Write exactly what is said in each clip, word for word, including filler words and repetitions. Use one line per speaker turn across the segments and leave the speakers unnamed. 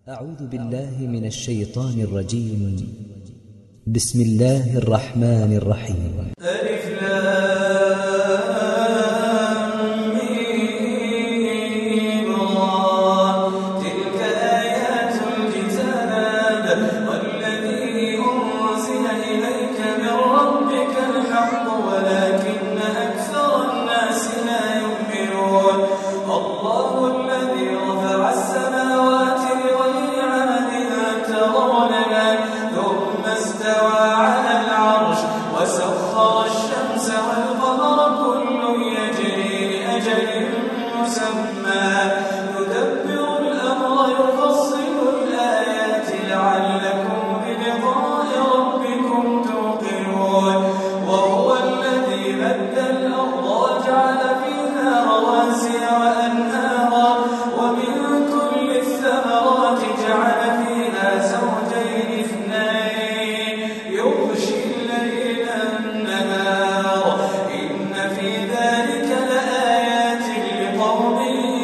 أعوذ بالله من الشيطان الرجيم. بسم الله الرحمن الرحيم.
ألف لام ميم را. تلك آيات الكتاب والذي أنزل إليك من ربك الحق ولكن أكثر الناس لا يؤمنون. الله الذي رفع السماوات بغير عمد ترونها ثم استوى على العرش وسخر الشمس والقمر كل يجري لأجل مسمى يدبر الأمر يفصل الآيات لعلكم بلقاء ربكم توقنون. وهو الذي مد الأرض وجعل فيها رواسي وأنهارا ومن كل الثمرات جعل فيها زوجين اثنين يغشي الليل النهار إن في ذلك لآيات لقوم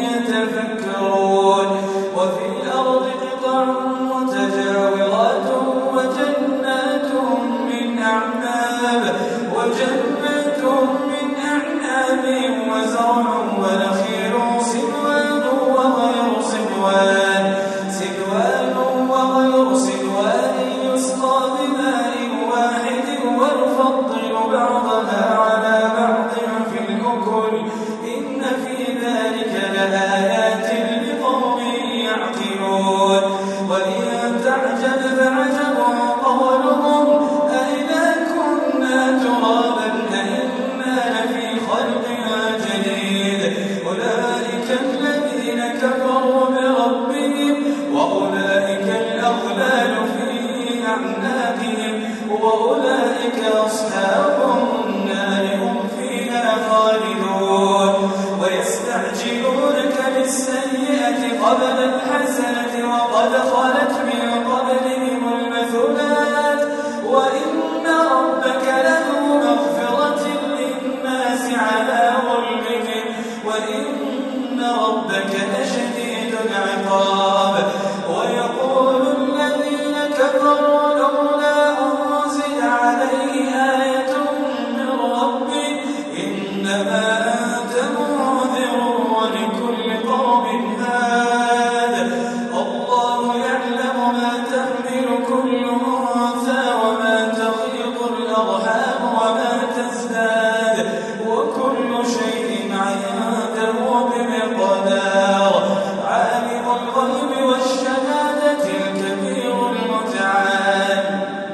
يتفكرون. وفي الأرض قطع متجاورات وجنات من أعناب وجنات من أعناب وزرع ونخيل صنوان وغير صنوان صنوان وغير صنوان يسقى بماء واحد ونفضل بعضها على بعض في الأكل إن في ذلك لآيات لقوم يعقلون. وإن تعجب فعجب قولهم أإذا كنا ترابا أإنا لفي خلق جديد أولئك الذين كفروا بربهم وأولئك الأغلال في أعناقهم وأولئك أصحاب النار هم فيها خالدون. ويستعجلونك بالسيئة قبل الحسنة وقد خلت من قبلهم المثلات وإن ربك لذو مغفرة للناس على ظلمهم وإن ربك لشديد العقاب. ويقول الذين كفروا لولا أنزل عليه آية من ربه إنما أنت منذر ولكل قوم هاد. الله يعلم ما تحمل كل أنثى وما تغيض الأرحام وما تزداد وكل شيء عنده بمقدار. عالم الغيب والشهادة الكبير المتعال.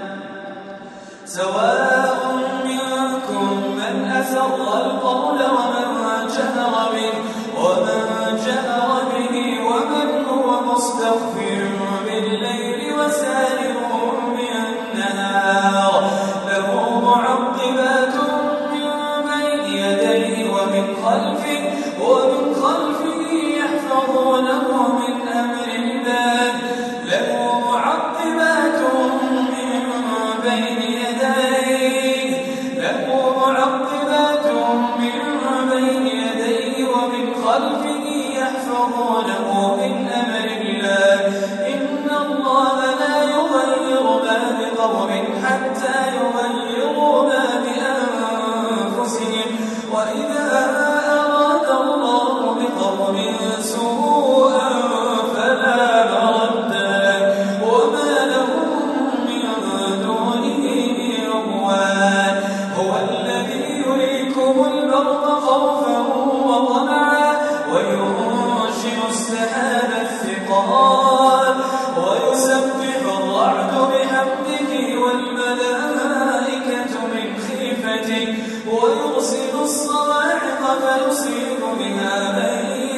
سواء منكم من أسر القول ومن جهر به ومن جهر به ومن هو مستخف بالليل وسارب بالنهار له معقبات من بين يديه ومن خلفه ومن خلفه يحفظونه من أمر الله له معقبات من بين يديه له معقبات من بين يديه ومن خلفه يحفظونه من أمر الله إن الله لا يغير ما بقوم حتى يغيروا ما بأنفسهم وإذا أراد الله بقوم سوءا فلا مرد له وما لهم من دونه من وال. هو الذي يريكم البرق خوفا وطمعا وينشئ السحاب الثقال ويسبح الرعد بحمده والملائكة من خيفته ويرسل الصواعق فيصيب بها من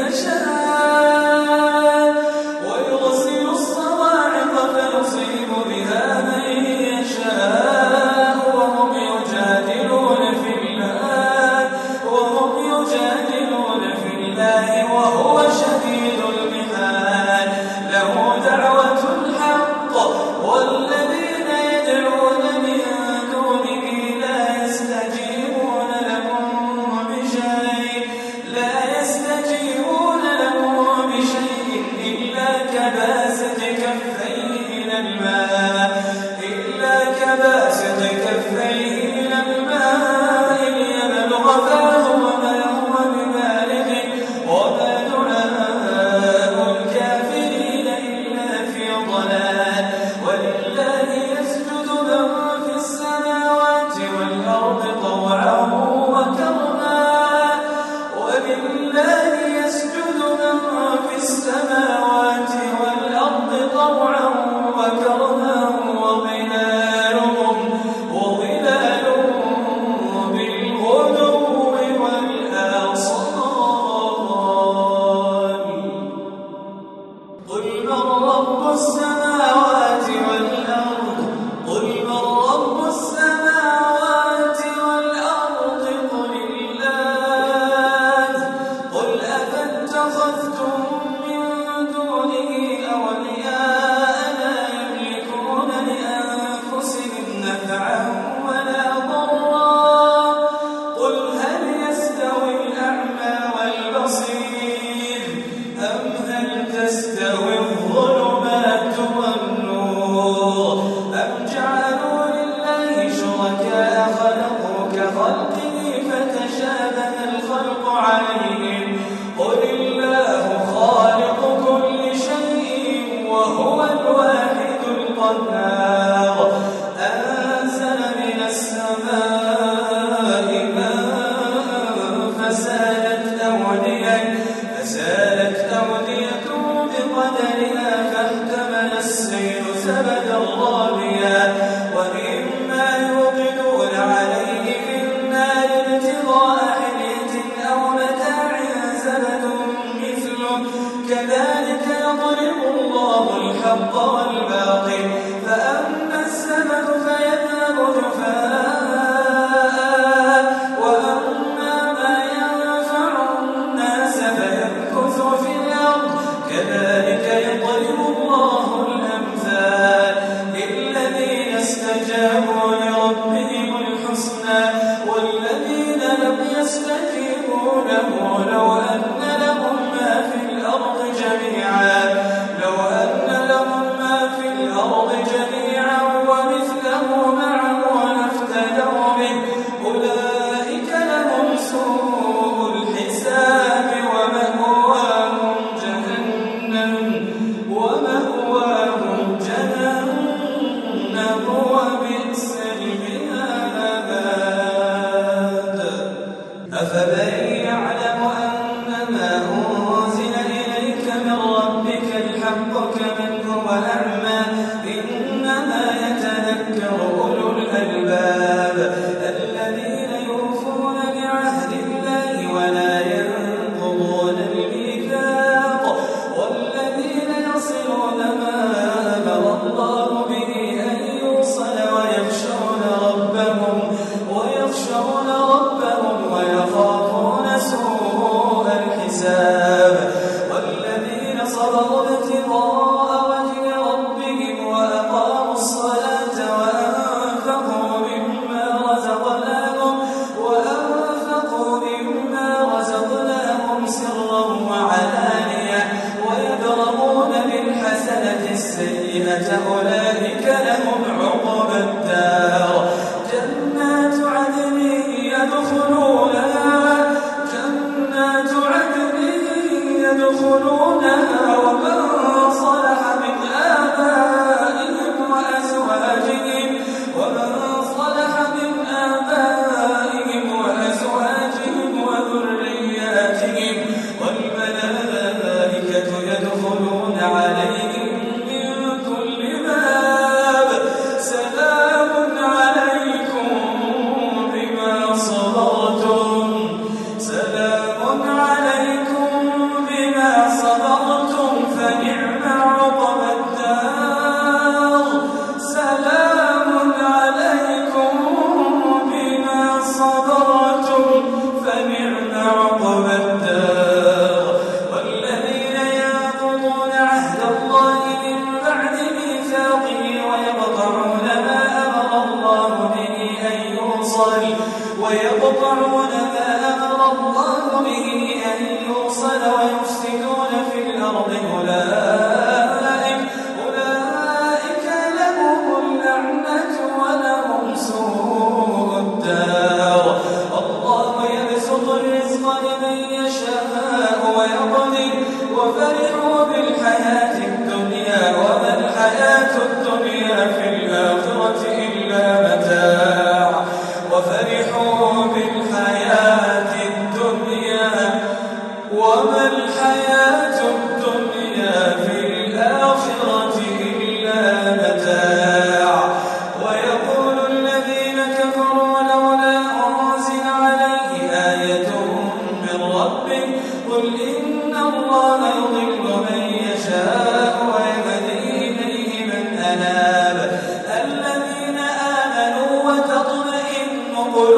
يشاء ويرسل الصواعق فيصيب بها من يشاء وهم يجادلون في الله وهم يجادلون في الله وهو شديد المحال. له دعوة الحق والذين يدعون من دونه لا يستجيبون لهم بشيء طوعا وكرها وظلالهم بالغدو والآصال قل من رب السماوات والأرض قل من رب السماوات والأرض قل الله قل أفاتخذتم من دونه أولياء لا يملكون لأنفسهم نفعا ولا ضرا قل هل يستوي الأعمى والبصير أم هل تستوي الظلمات والنور أم جعلوا لله شركاء خلقوا كخلقه فتشابه الخلق عليهم قل الله خالق كل شيء وهو الواحد القهار أنزل من السماء ماء فسالت أودية فسالت أودية بقدرها فاحتمل السيل زبدا رابيا وإما يوقدون عليه في النار ابتغاء حلية أو متاع زبد مثله كذلك يضرب الله الحق والباطل فأما الزبد فيذهب جفاء وأما ما ينفع الناس فيمكث في الأرض كذلك يضرب الله الأمثال للذين استجابوا لربهم الحسنى والذين لم يستجيبوا له لو أن لهم ما في الأرض جميعا لو أن لهم ما في الأرض جميعا ومثله معه لافتدوا به أولئك لهم سوء الحساب ومأواهم جهنم ومأواهم جهنم وبئس المهاد أفمن يعلم أنما أنزل إليك من ربك الحق كمن هو أعمى إنما يتذكر أولو الألباب الذين يوفون بعهد الله ولا ينقضون الميثاق والذين يصلون ما أمر الله به أن يوصل ويخشون ربهم ويخشون ربهم ويخافون سوء الحساب والذين صبروا ابتغاء وجه ربهم وأقاموا الصلاة وأنفقوا مما رزقناهم وأنفقوا مما رزقناهم سرا وعلانية ويدرؤون بالحسنة السيئة أولئك لهم عقبى الدار جنات عدن يدخلونها جنات عدن يدخلونها ومن صلح من آبائهم وأزواجهم ومن صلح من آبائهم وأزواجهم وذرياتهم والملائكة يدخلون عليهم من كل باب سلام عليكم بما صبرتم سلام عليكم بما صبرتم فنعم المناب الذين آمنوا وتطمئن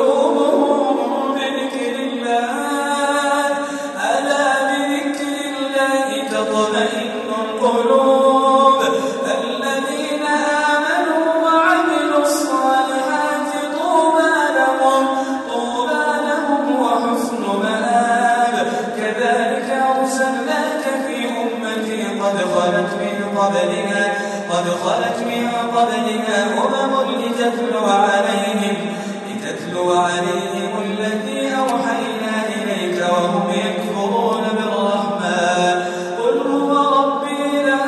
قلوبهم بذكر الله ألا بذكر الله تطمئن القلوب الذين آمنوا وعملوا الصالحات طوبى لهم طوبى لهم وحسن مآب كذلك أرسلناك في أمتي قد خلت من قبلها قد خلت من قبلها أمم لتتلو عليهم لتتلو عليهم الذي أوحينا إليك وهم يكفرون بالرحمن قل هو ربي لا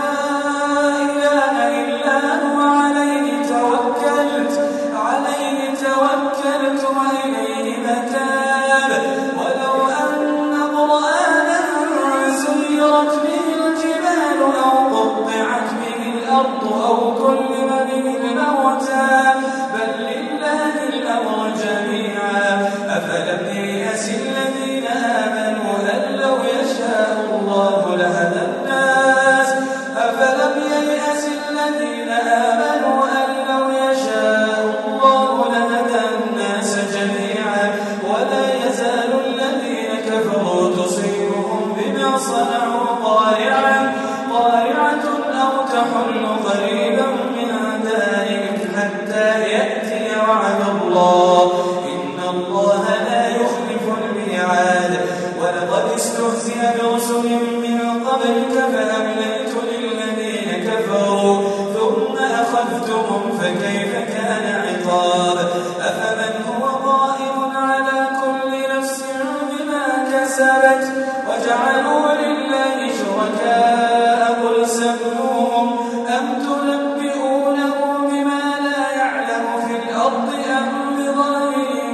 إله إلا هو عليه توكلت عليه توكلت وإليه متاب ولو أن قرآنا سيرت به الجبال أو قطعت به الأرض أو كلم به الموتى بل لله الأمر جميعا أفلم ييأس الذين آمنوا أن لو يشاء الله لهدى الناس أفلم ييأس الذين آمنوا أن لو يشاء الله لهدى الناس جميعا ولا يزال الذين كفروا تصيبهم بما صنعوا قارعة قارعة أو تحل قريبا من دارهم حتى يأتي وعد الله إن الله لا يخلف الميعاد ولقد استهزئ برسل من قبلك فأمليت للذين كفروا ثم أخذتهم فكيف كان عقاب أفمن هو قائم على كل نفس بما كسبت وجعلوا لله شركاء قل سموهم أم تنبئونه بما لا يعلم في الأرض أم بظاهر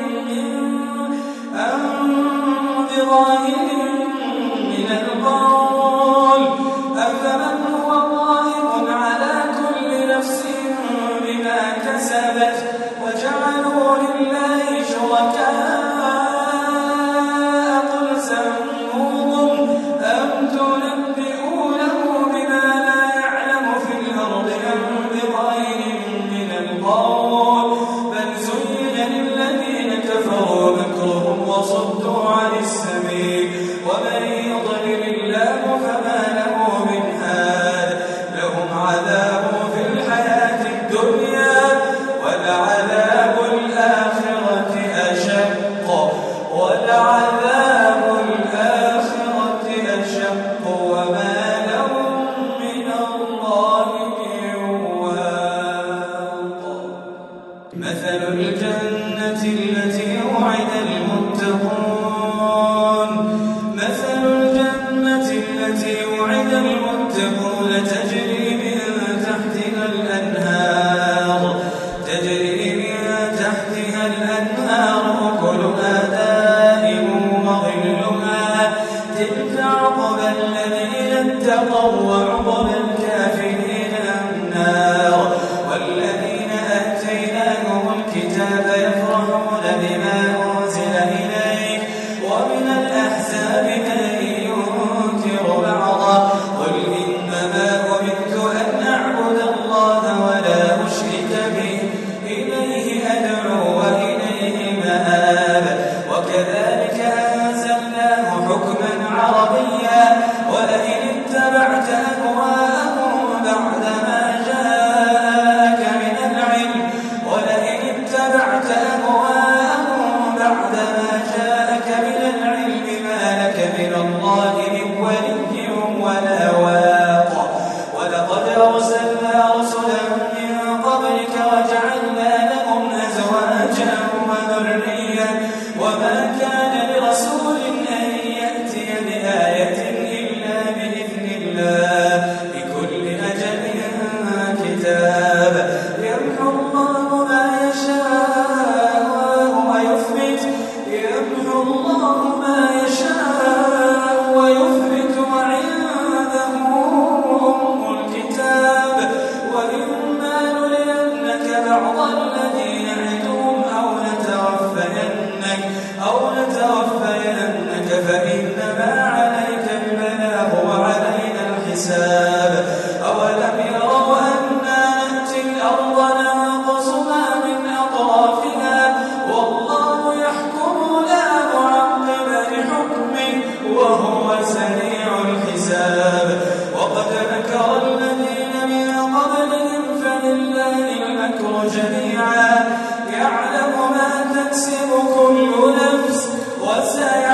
أم بظاهر من القول أفمن هو قائم على كل نفس بما كسبت وجعلوا لله شركاء قل سموهم أم تنبئونه بما لا يعلم في الأرض أم بغير من القول بل زين للذين كفروا مكرهم وصدوا عن السبيل ومن يضلل الله فما له من هاد لهم عذاب في الحياة الدنيا ولعذاب الآخرة أشق ولعذاب الآخرة أشق وما لهم من الله من واق مثل الجنة التي وعد المتقون مثل الجنة التي وعد المتقون تجري من تحتها الأنهار تجري من تحتها الأنهار أكلها دائم وظلها تلك عقبى الذين اتقوا وعقبى الكافرين النار والذين آتيناهم الكتاب يفرحون بما أنزل إليك ومن الأحزاب من ينكر بعضا قل إنما أمرت أن أعبد الله ولا أشرك به إليه أدعو وإليه مآب وكذلك أنزلناه حكما عربيا ولئن اتبعت أهواءهم بعدما جاءك من العلم ولئن اتبعت أهواءهم بعدما جاءك من العلم ما لك من الله من ولي ولا واق ولقد أرسلنا رسلا من قبلك وجعلنا لهم أزواجا وذرية وما كان لرسول أن يأتي بآية إلا بإذن الله لكل أجل كتاب يمحو الله ما يشاء ويثبت يمحو الله ما يشاء ويثبت وعنده أم الكتاب وإن والمكر جميعا يعلم ما تكسب كل نفس وسيعلم